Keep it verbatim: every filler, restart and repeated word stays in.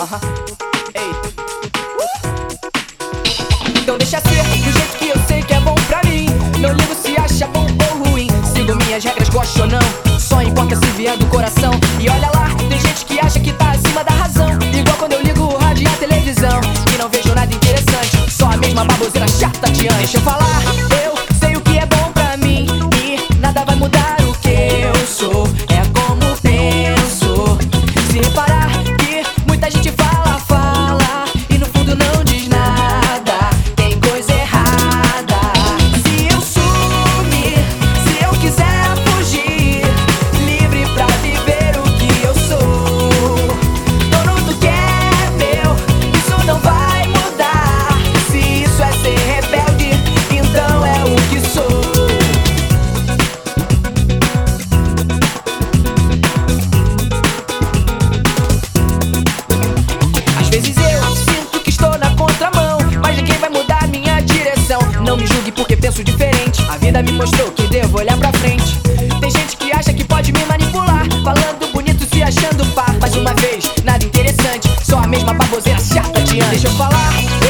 Aham. Ei. Então deixa ser do jeito que eu sei que é bom pra mim. Não ligo se acha bom ou ruim. Sigo minhas regras, gosto ou não. Só importa se vier do coração. E olha lá, tem gente que acha que tá acima da razão. Igual quando eu ligo o rádio e a televisão e não vejo nada interessante, só a mesma baboseira chata de antes. Deixa eu falar, eu sei o que é bom pra mim e nada vai mudar o que eu sou. É como penso. Se reparar que muita gente fala, fala e no fundo não diz nada, tem coisa errada. Se eu sumir, se eu quiser fugir, livre pra viver o que eu sou, dono do que é meu, isso não vai mudar. Se isso é ser rebelde, então é o que sou. Às vezes eu sinto que estou na contramão, mas ninguém vai mudar minha direção. Não me julgue porque penso diferente. A vida me mostrou que devo olhar pra frente. Tem gente que acha que pode me manipular, falando bonito, se achando pá. Mais uma vez, nada interessante, só a mesma baboseira chata de antes. Deixa eu falar,